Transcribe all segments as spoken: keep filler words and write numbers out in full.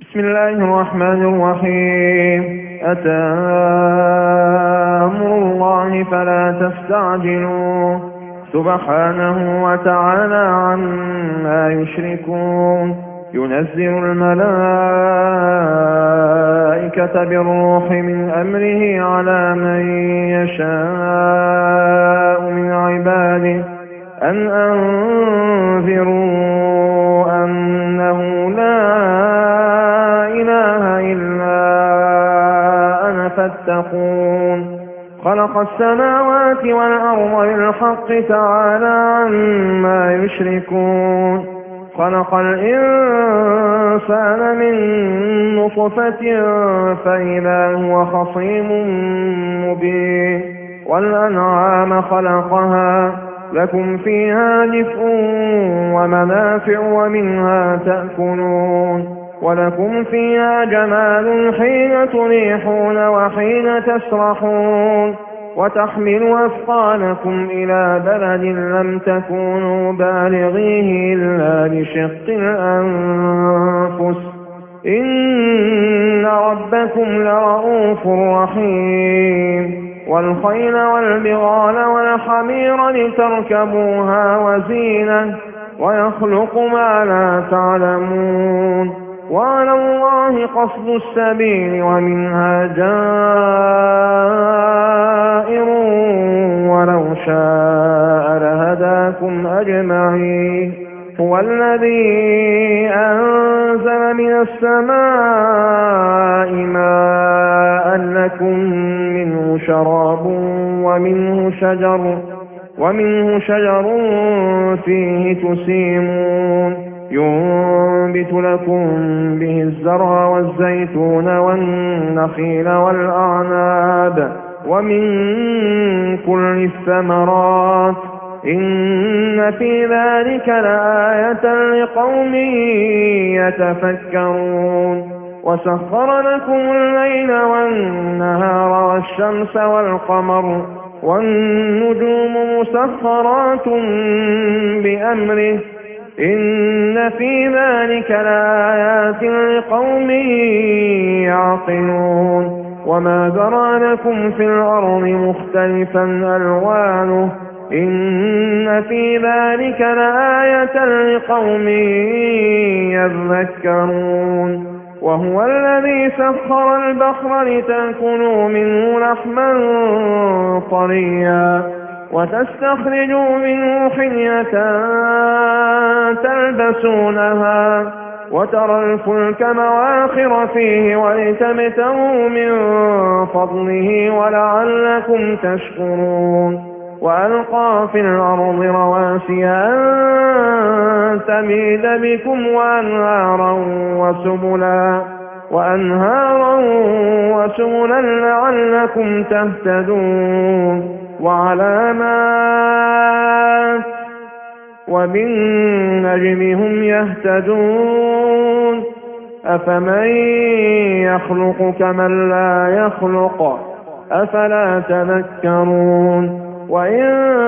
بسم الله الرحمن الرحيم. أتى أمر الله فلا تستعجلوه سبحانه وتعالى عما يشركون. ينزل الملائكة بالروح من أمره على من يشاء من عباده أن أنذروا أنه لا إله إلا أنا فاتقون. خلق السماوات والأرض بالحق تعالى عما يشركون. خلق الإنسان من نطفة فإذا هو خصيم مبين. والأنعام خلقها لكم فيها دفء ومنافع ومنها تأكلون. ولكم فيها جمال حين تريحون وحين تسرحون. وتحمل أثقالكم إلى بلد لم تكونوا بالغيه إلا بشق الأنفس إن ربكم لرؤوف رحيم. والخيل والبغال والحمير لتركبوها وزينة ويخلق ما لا تعلمون. وعلى الله قصد السبيل ومنها جائر ولو شاء لهداكم أجمعين. هو الذي أنزل من السماء ماء لكم منه شراب ومنه شجر ومنه شجر فيه تسيمون. ينبت لكم به الزرع والزيتون والنخيل والأعناب ومن كل الثمرات إن في ذلك لآية لقوم يتفكرون. وسخر لكم الليل والنهار والشمس والقمر والنجوم مسخرات بأمره إن في ذلك لآيات لقوم يعقلون. وما ذرأ لكم في الأرض مختلفا ألوانه إن في ذلك لآية لقوم يذكرون. وهو الذي سخر البحر لتأكلوا منه لحما طريا وتستخرجوا منه حلية تلبسونها وترى الفلك مواخر فيه ولتبتغوا من فضله ولعلكم تشكرون. وألقى في الأرض رواسي أن تميد بكم وأنهارا وسبلا وأنهارا وسبلا لعلكم تهتدون. وعلامات وبالنجم هم يهتدون. أفمن يخلق كمن لا يخلق أفلا تذكرون. وإن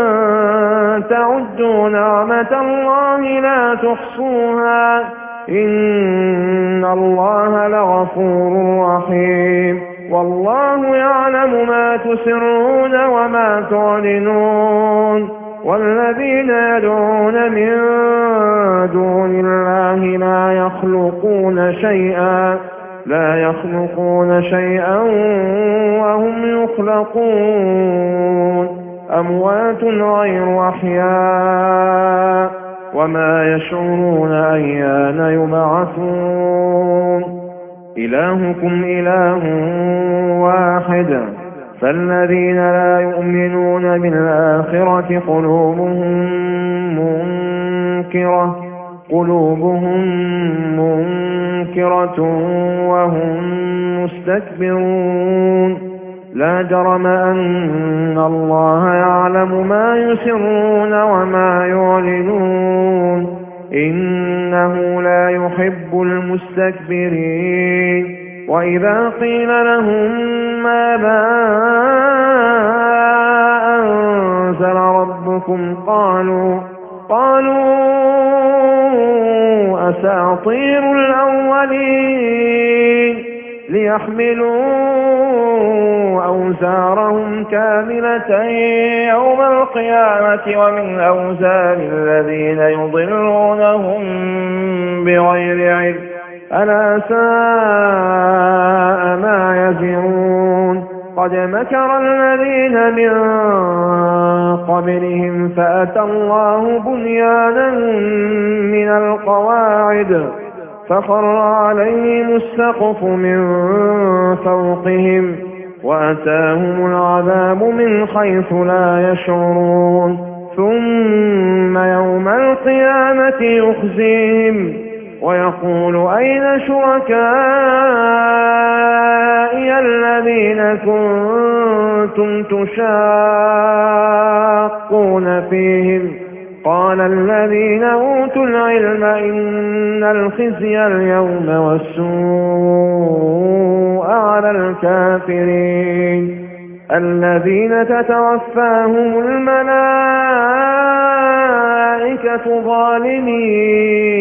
تعدوا نعمة الله لا تحصوها إن الله لغفور رحيم. والله يعلم ما تسرون وما تعلنون. والذين يدعون من دون الله لا يخلقون شيئا لا يخلقون شيئا وهم يخلقون. أموات غير أحياء وما يشعرون أيان يبعثون. إلهكم إله واحد فالذين لا يؤمنون بالآخرة قلوبهم منكرة قلوبهم منكرة وهم مستكبرون. لا جرم أن الله يعلم ما يسرون وما يعلنون إنه لا يحب المستكبرين. وإذا قيل لهم ماذا أنزل ربكم قالوا قالوا أساطير الأولين ليحملوا أوزارهم كاملة يوم القيامة ومن أوزار الذين يضلونهم بغير علم ألا ساء ما يزرون قد مكر الذين من قبلهم فأتى الله بنيانهم من القواعد فخر عليهم السقف من فوقهم وأتاهم العذاب من حيث لا يشعرون ثم يوم القيامة يخزيهم ويقول أين شركائي الذين كنتم تشاقون فيهم قال الذين أوتوا العلم إن الخزي اليوم والسوء على الكافرين الذين تتوفاهم الملائكة ظالمي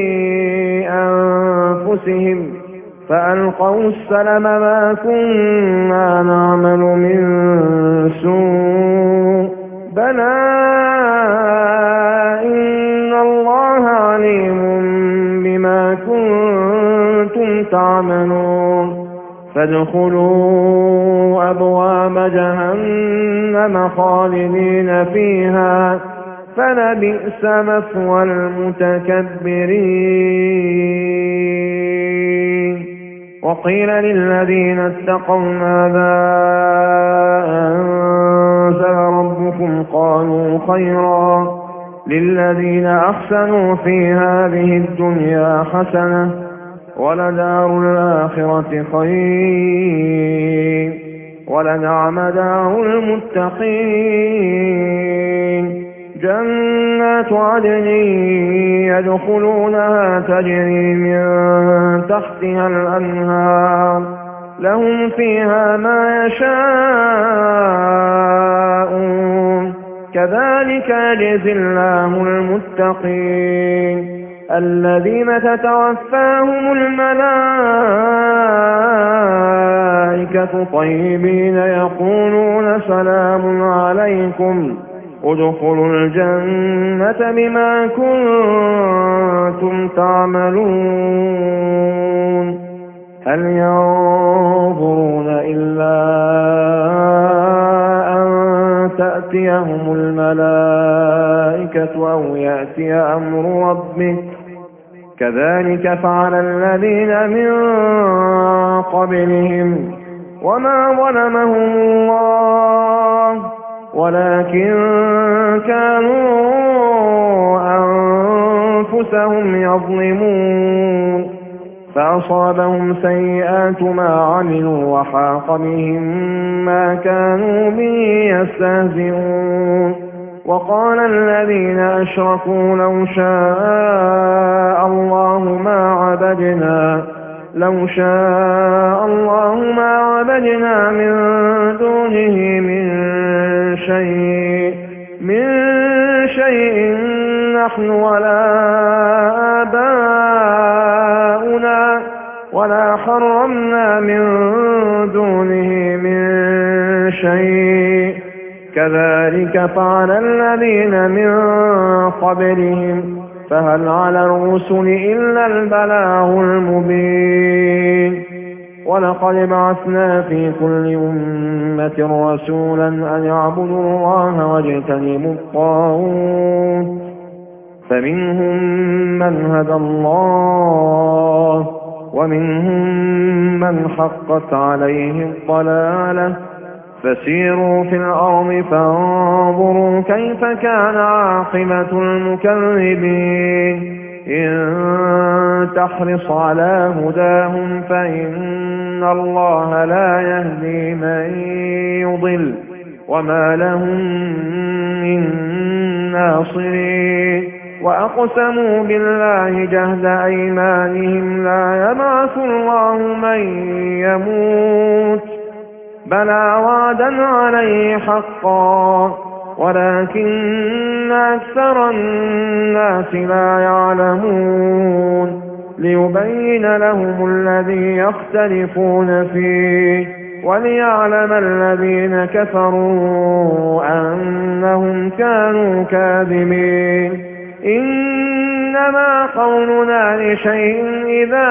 أنفسهم فألقوا السلم ما كنا نعمل من سوء بلى إن الله عليم بما كنتم تعملون فادخلوا أبواب جهنم خالدين فيها فلبئس مثوى المتكبرين وقيل للذين اتقوا ماذا أنزل ربكم قالوا خيرا للذين أحسنوا في هذه الدنيا حسنة ولدار الآخرة خير ولنعم دار المتقين جنات عدن يدخلونها تجري من تحتها الأنهار لهم فيها ما يشاءون كذلك يجزي الله المتقين الذين تتوفاهم الملائكة طيبين يقولون سلام عليكم ادخلوا الجنة بما كنتم تعملون هل ينظرون إلا أن تأتيهم الملائكة أو يأتي أمر ربك كذلك فعل الذين من قبلهم وما ظلمهم الله ولكن كانوا أنفسهم يظلمون فأصابهم سيئات ما عملوا وحاق بهم ما كانوا به يستهزئون وقال الذين أشركوا لو شاء الله ما عبدنا لو شاء الله ما عبدنا من دونه من شيء من شيء نحن ولا آباؤنا ولا حرمنا من دونه من شيء كذلك فعل الذين من قبلهم فهل على الرسل إلا البلاغ المبين ولقد بعثنا في كل أمة رسولا أن يعبدوا الله واجتنبوا الطاغوت فمنهم من هدى الله ومنهم من حقت عليه الضلالة فسيروا في الأرض فانظروا كيف كان عاقبة المكذبين إن تحرص على هداهم فإن الله لا يهدي من يضل وما لهم من ناصرين وأقسموا بالله جهد أيمانهم لا يبعث الله من يموت بلى وعدا عليه حقا ولكن أكثر الناس لا يعلمون ليبين لهم الذي يختلفون فيه وليعلم الذين كفروا أنهم كانوا كاذبين. إنما قولنا لشيء إذا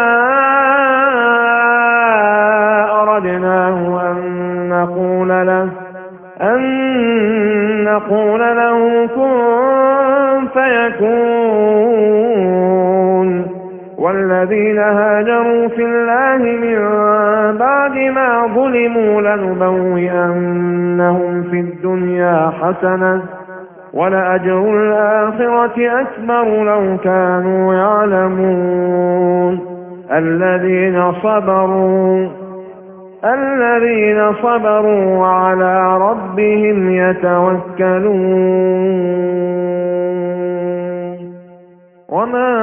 أردناه أن نقول له أن نقول له كن فيكون. والذين هاجروا في الله من بعد ما ظلموا لنبوئنهم في الدنيا حسنة ولأجر الآخرة أكبر لو كانوا يعلمون. الذين صبروا الذين صبروا وعلى ربهم يتوكلون. وما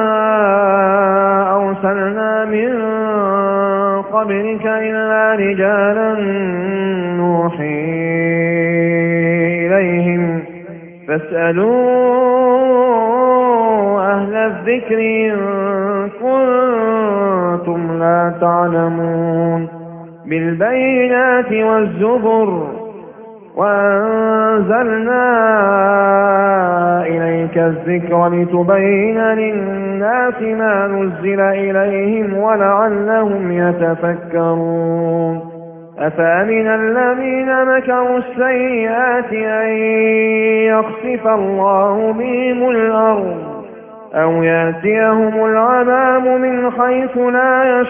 أرسلنا من قبلك إلا رجالا نوحي إليهم فاسألوا أهل الذكر إن كنتم لا تعلمون. بالبينات والزبر وأنزلنا إليك الذكر لتبين للناس ما نزل إليهم ولعلهم يتفكرون. أفأمن الذين مكروا السيئات أن يخسف الله بهم الأرض أو يأتيهم العذاب من حيث لا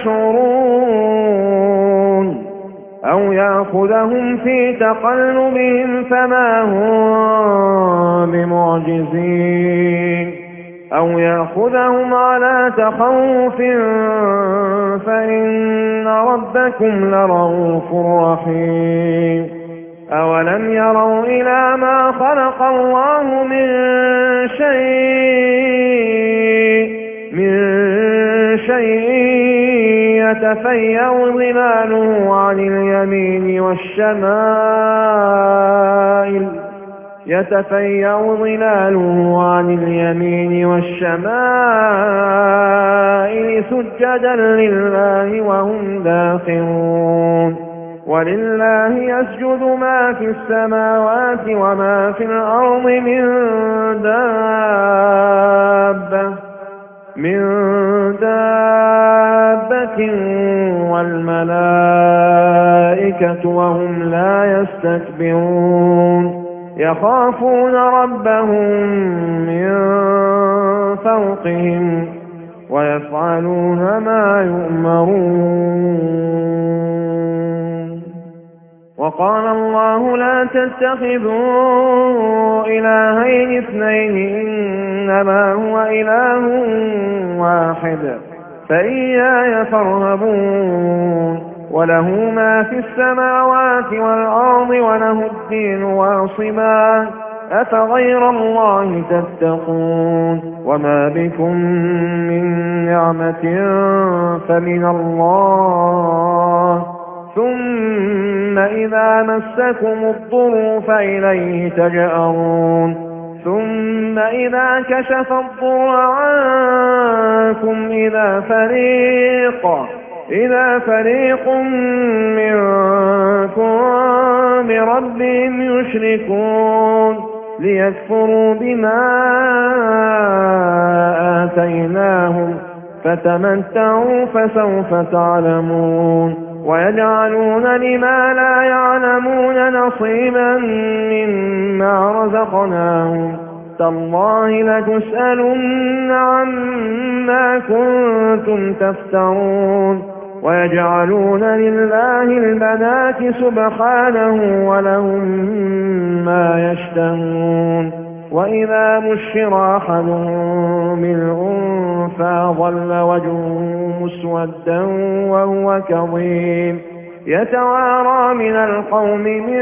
يشعرون أو يأخذهم في تقلبهم فما هم بمعجزين أو يأخذهم على تخوف فإن ربكم لرؤوف رحيم. أولم يروا إلى ما خلق الله من شيء من شيء يتفيأ ظلاله عن اليمين والشمائل يتفيأ ظلاله عن اليمين والشمائل سجدا لله وهم داخرون. ولله يسجد ما في السماوات وما في الأرض من دابة من دابة والملائكة وهم لا يستكبرون. يخافون ربهم من فوقهم ويفعلون ما يؤمرون. وقال الله لا تتخذوا إلهين اثنين إنما هو إله واحد فإياي فارهبون. وله ما في السماوات والأرض وله الدين واصبا أفغير الله تتقون. وما بكم من نعمة فمن الله ثم إذا مسكم الضر فإليه تجأرون. ثم إذا كشف الضر عنكم إذا فريق إذا فريق منكم بربهم يشركون ليكفروا بما آتيناهم فتمتعوا فسوف تعلمون. ويجعلون لما لا يعلمون نصيبا مما رزقناهم تالله لتسألن عما كنتم تفترون. ويجعلون لله البنات سبحانه ولهم ما يشتهون. وإذا بشر أحدهم بالأنثى ظل وجهه مسودا وهو كظيم يتوارى من القوم من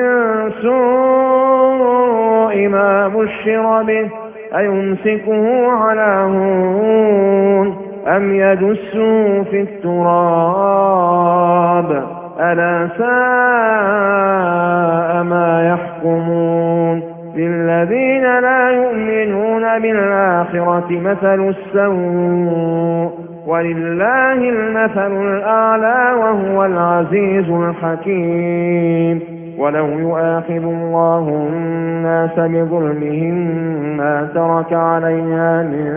سوء ما بشر به أيمسكه على هون أم يدسه في التراب ألا ساء ما يحكمون. للذين لا يؤمنون بالآخرة مثل السوء ولله المثل الأعلى وهو العزيز الحكيم. ولو يؤاخذ الله الناس بظلمهم ما ترك عليها من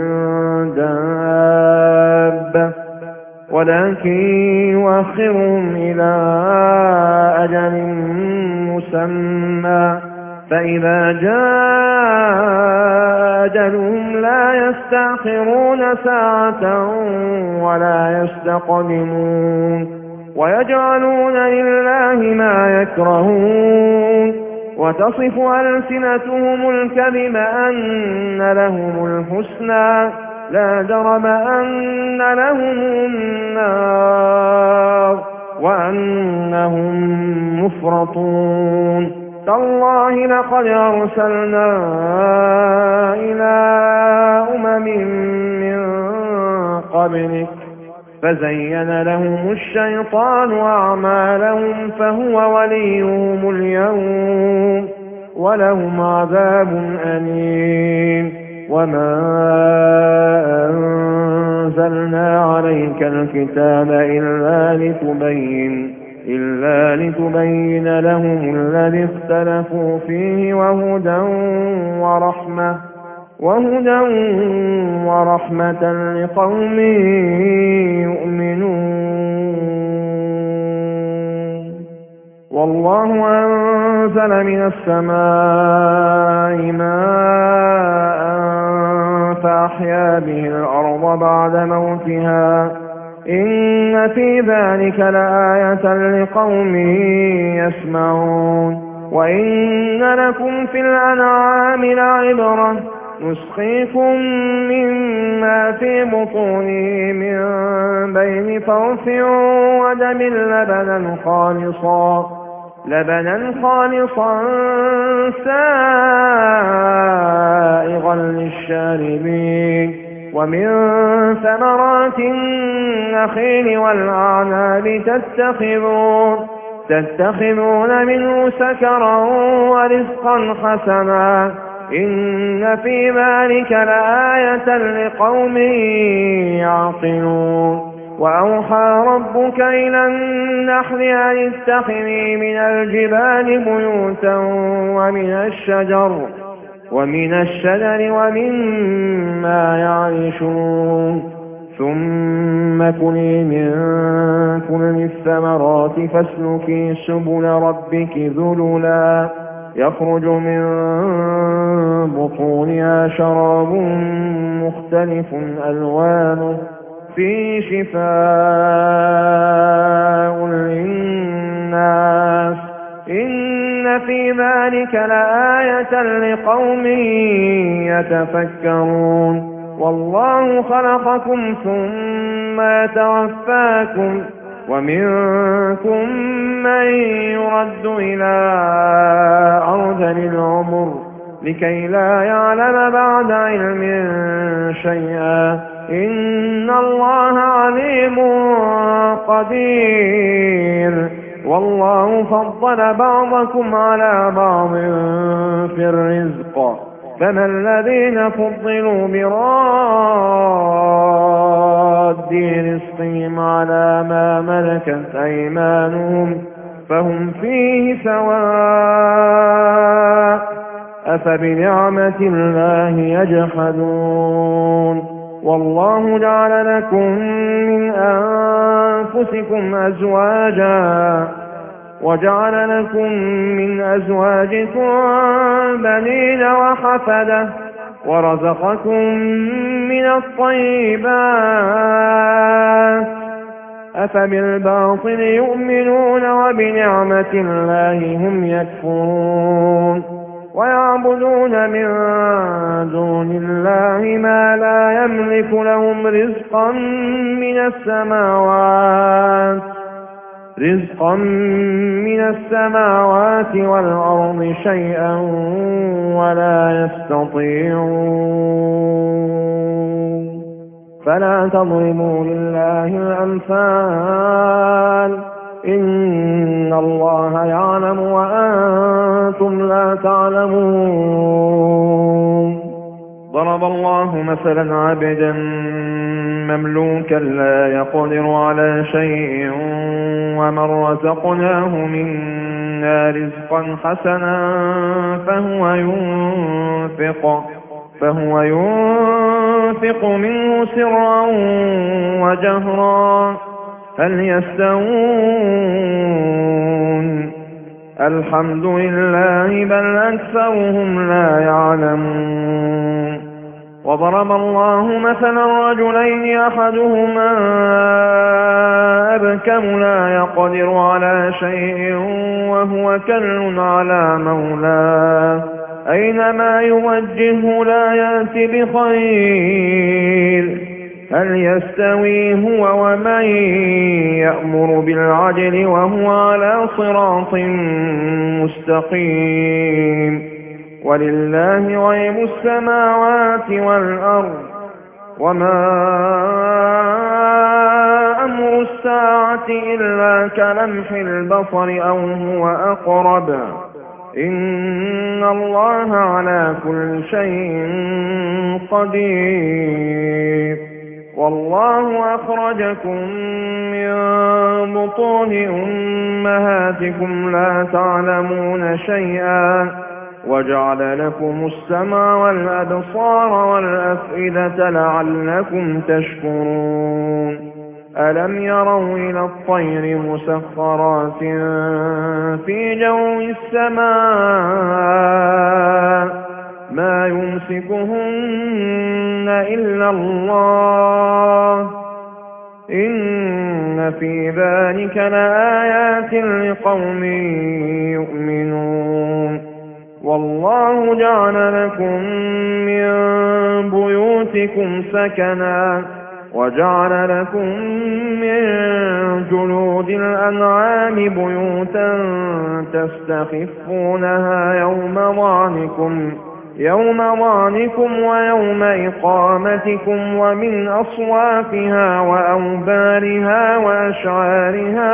دابة ولكن يؤخرهم إلى أجل مسمى فإذا جاء أجلهم لا يستأخرون ساعة ولا يستقدمون. ويجعلون لله ما يكرهون وتصف ألسنتهم الكذب أن لهم الحسنى لا جرم أن لهم النار وأنهم مفرطون. تالله لقد أرسلنا إلى أمم من قبلك فزين لهم الشيطان أعمالهم فهو وليهم اليوم ولهم عذاب أليم. وما أنزلنا عليك الكتاب إلا لتبين إلا لتبين لهم الذي اختلفوا فيه وهدى ورحمة وهدى ورحمة لقوم يؤمنون. والله أنزل من السماء ماء فأحيا به الأرض بعد موتها إن في ذلك لآية لقوم يسمعون. وإن لكم في الأنعام لعبرة نسقيكم مما في بطونه من بين فرث ودم لبنا خالصا لبنا خالصا سائغا للشاربين. ومن ثمرات النخيل والأعناب تتخذون تتخذون منه سكرا ورزقا حسنا إن في ذلك لآية لقوم يعقلون. وأوحى ربك إلى النحل أن اتخذي من الجبال بيوتا ومن الشجر ومن الشجر ومما يعرشون ثم كلي من كل الثمرات فاسلكي سبل ربك ذللا يخرج من بطونها شراب مختلف ألوانه فيه شفاء للناس إن في ذلك لآية لقوم يتفكرون. والله خلقكم ثم يتوفاكم ومنكم من يرد إلى أرذل العمر لكي لا يعلم بعد علم شيئا إن الله عليم قدير. والله فضل بعضكم على بعض في الرزق فما الذين فضلوا براد رزقهم على ما ملكت أيمانهم فهم فيه سواء أفبنعمة الله يجحدون. والله جعل لكم من أنفسكم أزواجا وجعل لكم من أزواجكم بنين وحفدة ورزقكم من الطيبات أفبالباطل يؤمنون وبنعمة الله هم يكفرون. ويعبدون من دون الله ما لا يملك لهم رزقا من السماوات رزقا من السماوات والأرض شيئا ولا يستطيعون. فلا تضربوا لله الأمثال إن الله يعلم وأنتم لا تعلمون. ضرب الله مثلا عبدا مملوكا لا يقدر على شيء ومن رزقناه منا رزقا حسنا فهو ينفق فهو ينفق منه سرا وجهرا هل يستوون الحمد لله بل أكثرهم لا يعلمون وضرب الله مثلا رجلين أحدهما أبكم لا يقدر على شيء وهو كل على مولاه أينما يوجهه لا يأتي بخير هل يستوي هو ومن يأمر بالعدل وهو على صراط مستقيم ولله غيب السماوات والأرض وما أمر الساعة إلا كلمح البصر أو هو أقرب إن الله على كل شيء قدير والله أخرجكم من بطون أمهاتكم لا تعلمون شيئا وجعل لكم السمع والأبصار والأفئدة لعلكم تشكرون ألم يروا إلى الطير مسخرات في جو السماء ما يمسكهن إلا الله إن في ذلك لآيات لقوم يؤمنون والله جعل لكم من بيوتكم سكنا وجعل لكم من جلود الأنعام بيوتا تستخفونها يوم ظعنكم يوم ظعنكم ويوم إقامتكم ومن أصوافها وأوبارها وأشعارها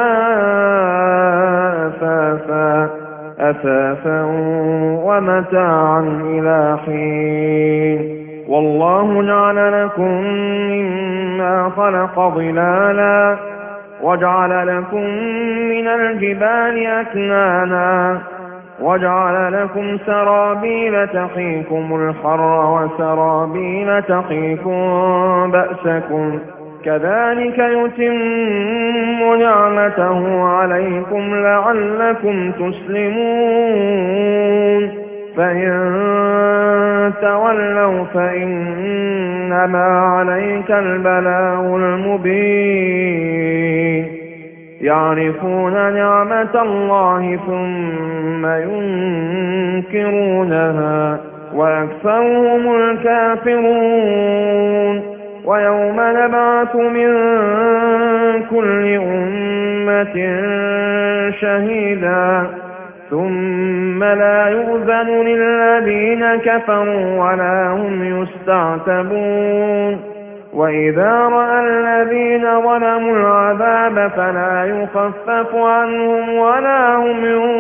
أثاثا أثاثا ومتاعا إلى حين والله جعل لكم مما خلق ظلالا وجعل لكم من الجبال أكنانا وجعل لكم سرابيل تقيكم الحر وسرابيل تقيكم بأسكم كذلك يتم نعمته عليكم لعلكم تسلمون فإن تولوا فإنما عليك البلاغ المبين يعرفون نعمة الله ثم ينكرونها وأكثرهم الكافرون ويوم نبعث من كل أمة شهيدا ثم لا يؤذن للذين كفروا ولا هم يستعتبون وإذا رأى الذين ظلموا العذاب فلا يخفف عنهم ولا هم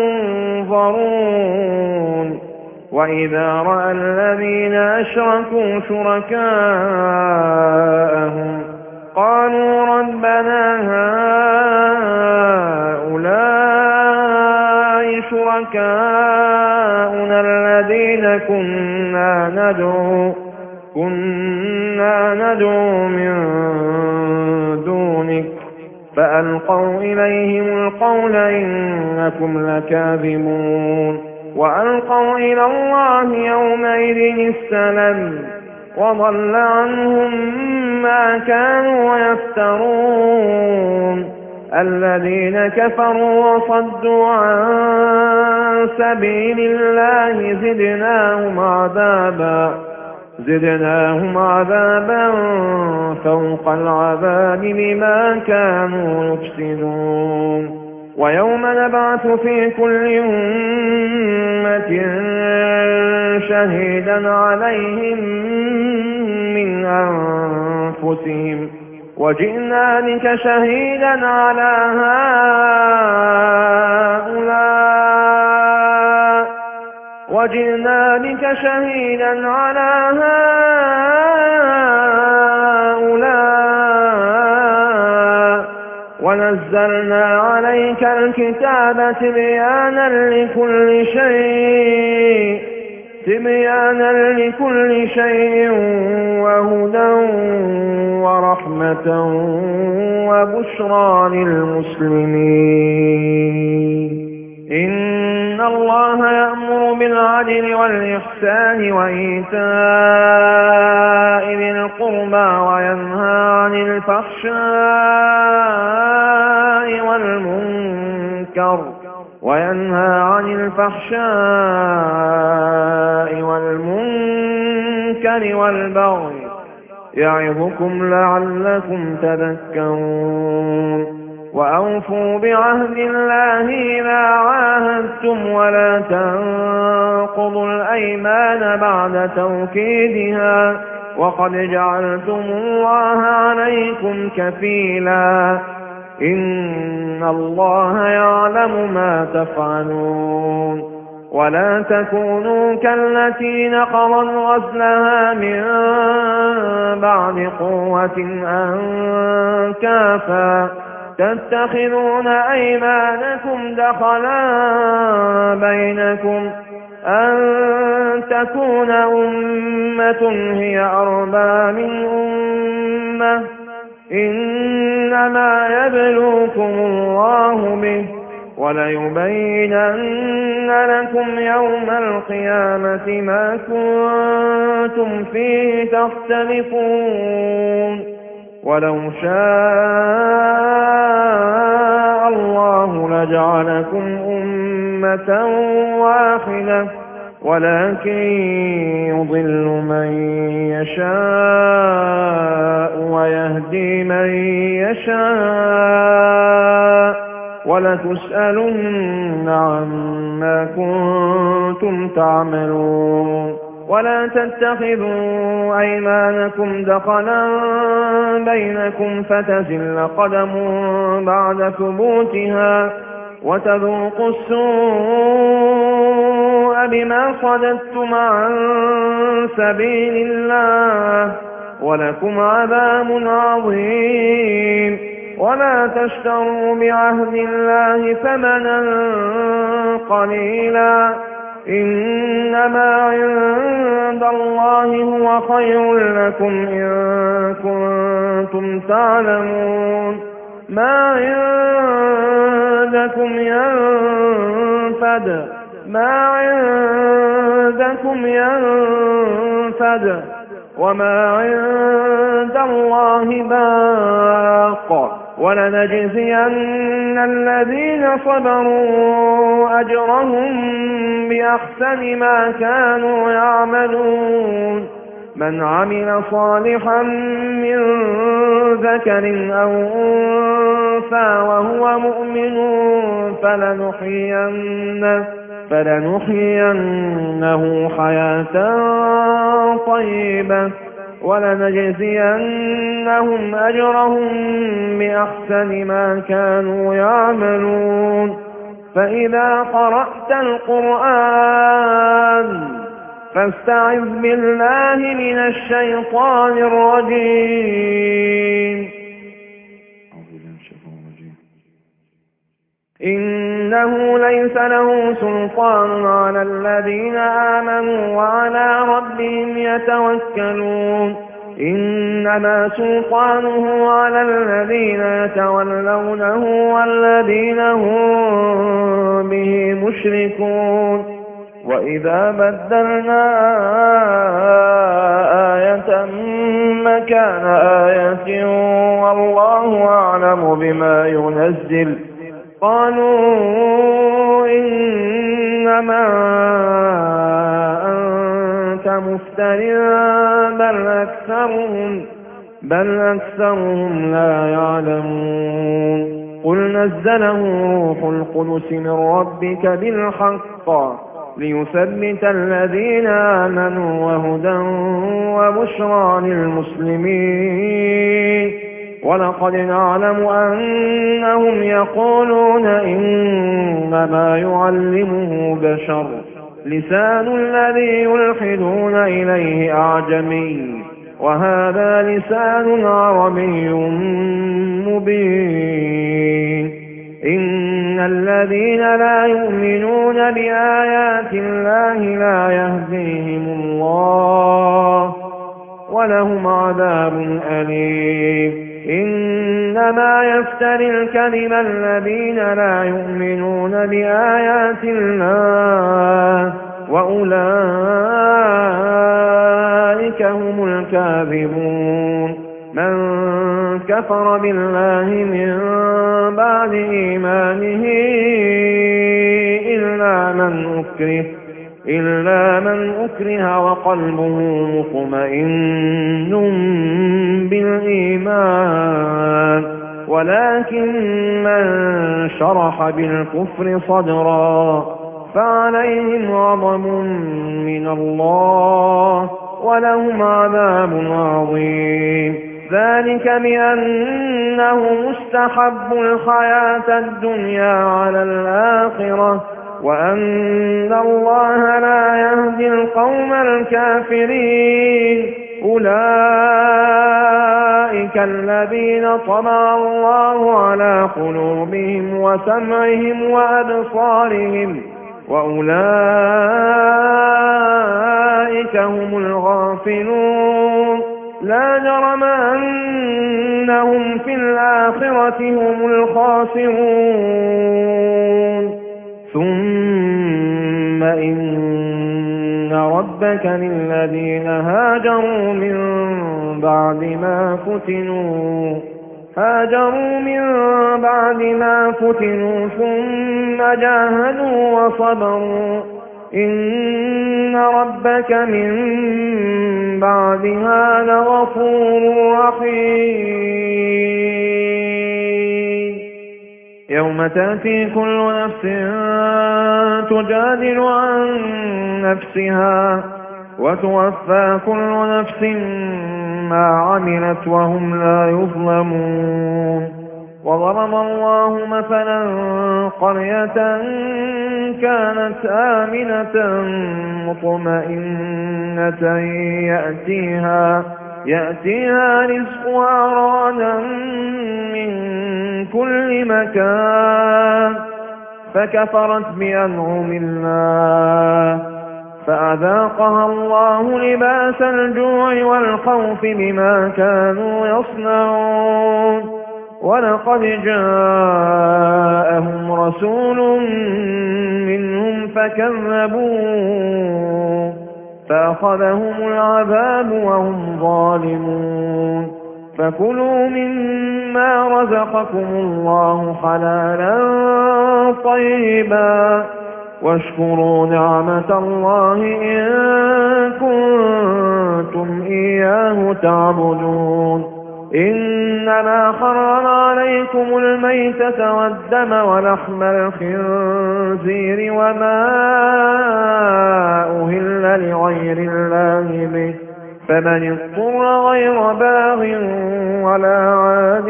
ينظرون وإذا رأى الذين أشركوا شركاءهم قالوا ربنا هؤلاء شركاؤنا الذين كنا ندعو كنا ندعو من دونك فألقوا إليهم القول إنكم لكاذبون وألقوا إلى الله يومئذ السلم وضل عنهم ما كانوا يفترون الذين كفروا وصدوا عن سبيل الله زدناهم عذابا زدناهم عذابا فوق العذاب بما كانوا يفسدون ويوم نبعث في كل أمة شهيدا عليهم من أنفسهم وجئنا بك شهيدا على هؤلاء وجئنا بك شهيدا على هؤلاء نزلنا عليك الكتاب تبيانا لكل شيء تبيانا لكل شيء وهدى ورحمة وبشرى للمسلمين. إن الله يأمر بالعدل والإحسان وإيتاء ذي القربى وينهى عن الفحشاء والمنكر وينهى عن الفحشاء والمنكر والبغي يعظكم لعلكم تذكرون. وأوفوا بعهد الله إذا عاهدتم ولا تنقضوا الأيمان بعد توكيدها وقد جعلتم الله عليكم كفيلا إن الله يعلم ما تفعلون. ولا تكونوا كالتي نقضت غزلها من بعد قوة أنكافا تتخذون أيمانكم دخلا بينكم أن تكون أمة هي أربى من أمة إنما يبلوكم الله به وليبينن لكم يوم القيامة ما كنتم فيه تختلفون. ولو شاء الله لجعلكم أمة واحدة ولكن يضل من يشاء ويهدي من يشاء ولتسألن عما كنتم تعملون. ولا تتخذوا أيمانكم دخلا بينكم فتزل قدم بعد ثبوتها وتذوقوا السوء بما صددتم عن سبيل الله ولكم عذاب عظيم. ولا تشتروا بعهد الله ثمنا قليلا إنما عند الله هو خير لكم إن كنتم تعلمون. ما عندكم ينفد ما عندكم ينفد وما عند الله باق ولنجزين الذين صبروا أجرهم بأحسن ما كانوا يعملون. من عمل صالحا من ذكر أو أنثى وهو مؤمن فلنحيينه, فلنحيينه حياة طيبة ولنجزينهم أجرهم بأحسن ما كانوا يعملون. فإذا قرأت القرآن فاستعذ بالله من الشيطان الرجيم. إنه ليس له سلطان على الذين آمنوا وعلى ربهم يتوكلون. إنما سلطانه على الذين يتولونه والذين هم به مشركون. وإذا بدلنا آية مكان آية والله أعلم بما ينزل قالوا إنما أنت مفتر بل أكثرهم, بل أكثرهم لا يعلمون. قل نزله روح القدس من ربك بالحق ليثبت الذين آمنوا وهدى وبشرى للمسلمين. ولقد نعلم أنهم يقولون إنما يعلمه بشر لسان الذي يلحدون إليه أعجمي وهذا لسان عربي مبين. إن الذين لا يؤمنون بآيات الله لا يهديهم الله ولهم عذاب أليم. إنما يفتري الكذب الذين لا يؤمنون بآيات الله وأولئك هم الكاذبون. من كفر بالله من بعد إيمانه إلا من أكره إلا من أكره وقلبه مطمئن بالإيمان ولكن من شرح بالكفر صدرا فعليهم غضب من الله ولهم عذاب عظيم. ذلك بأنهم استحبوا الحياة الدنيا على الآخرة وأن الله لا يهدي القوم الكافرين. أولئك الذين طبع الله على قلوبهم وسمعهم وأبصارهم وأولئك هم الغافلون. لا جرم أنهم في الآخرة هم الخاسرون. ثم إن ربك للذين هاجروا من بعد ما فتنوا هاجروا من بعد ما فتنوا ثم جاهدوا وصبروا إن ربك من بعدها لغفور رحيم. يوم تأتي كل نفس تجادل عن نفسها وتوفى كل نفس ما عملت وهم لا يظلمون. وضرب الله مثلا قرية كانت آمنة مطمئنة يأتيها يأتيها رزقها رغدا من كل مكان فكفرت بأنعم الله فأذاقها الله لباس الجوع والخوف بما كانوا يصنعون. ولقد جاءهم رسول منهم فكذبوه فأخذهم العذاب وهم ظالمون. فكلوا مما رزقكم الله حلالا طيبا واشكروا نعمة الله إن كنتم إياه تعبدون. إنما حرم عليكم الميتة والدم ولحم الخنزير وما أهل لغير الله به فمن اضطر غير باغ ولا عاد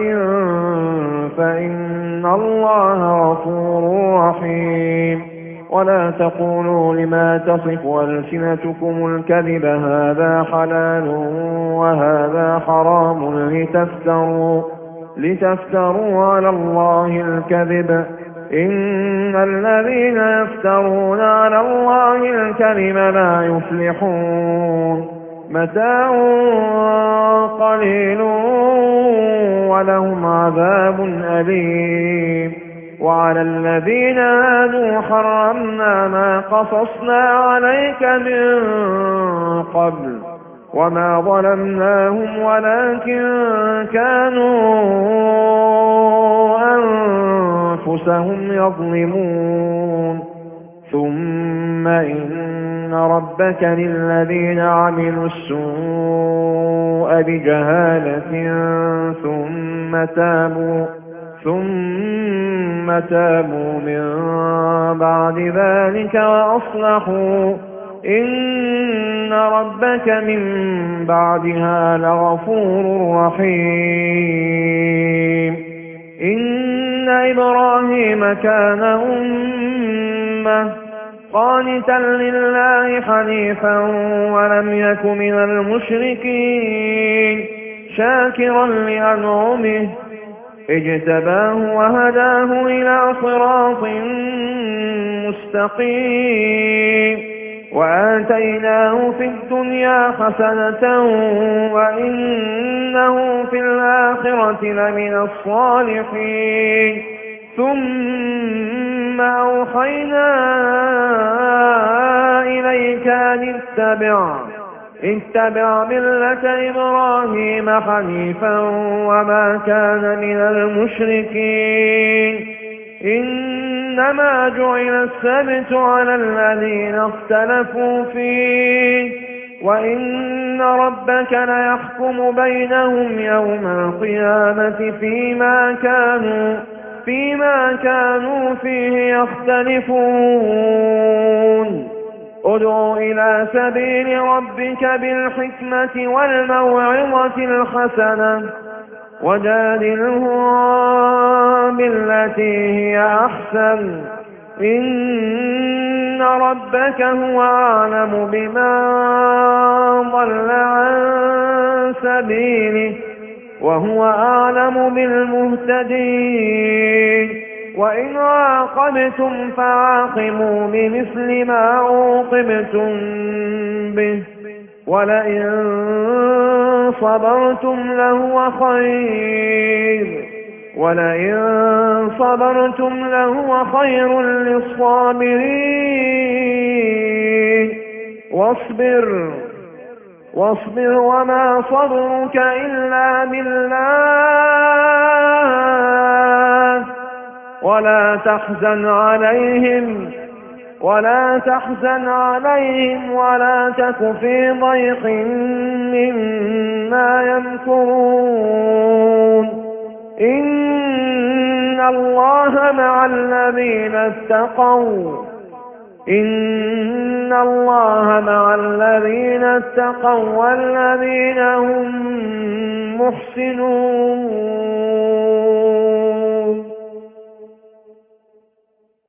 فإن الله غفور رحيم. ولا تقولوا لما تصف ألسنتكم الكذب هذا حلال وهذا حرام لتفتروا, لتفتروا على الله الكذب. إن الذين يفترون على الله الكذب لا يفلحون. متاع قليل ولهم عذاب أليم. وعلى الذين هادوا حرمنا ما قصصنا عليك من قبل وما ظلمناهم ولكن كانوا أنفسهم يظلمون. ثم إن ربك للذين عملوا السوء بجهالة ثم تابوا ثم تابوا من بعد ذلك وأصلحوا إن ربك من بعدها لغفور رحيم. إن إبراهيم كان أمة قانتا لله حنيفا ولم يك من المشركين شاكرا لأنعمه اجتباه وهداه إلى صراط مستقيم وآتيناه في الدنيا حسنة وإنه في الآخرة لمن الصالحين ثم أوحينا إليك أن اتبع اتبع ملة إبراهيم حنيفا وما كان من المشركين إنما جعل السبت على الذين اختلفوا فيه وإن ربك ليحكم بينهم يوم القيامة فيما كانوا فيما كانوا فيه يختلفون ادع إلى سبيل ربك بالحكمة والموعظة الحسنة وجادلهم بالتي هي أحسن إن ربك هو أعلم بمن ضل عن سبيله وهو أعلم بالمهتدين وإن عاقبتم فعاقبوا بمثل ما عوقبتم به ولئن صبرتم لهو خير ولئن صبرتم لهو خير للصابرين واصبر واصبر وما صبرك إلا بالله ولا تحزن عليهم ولا تحزن عليهم ولا تك في ضيق مما يمكرون إن الله مع الذين اتقوا إن الله مع الذين اتقوا والذين هم محسنون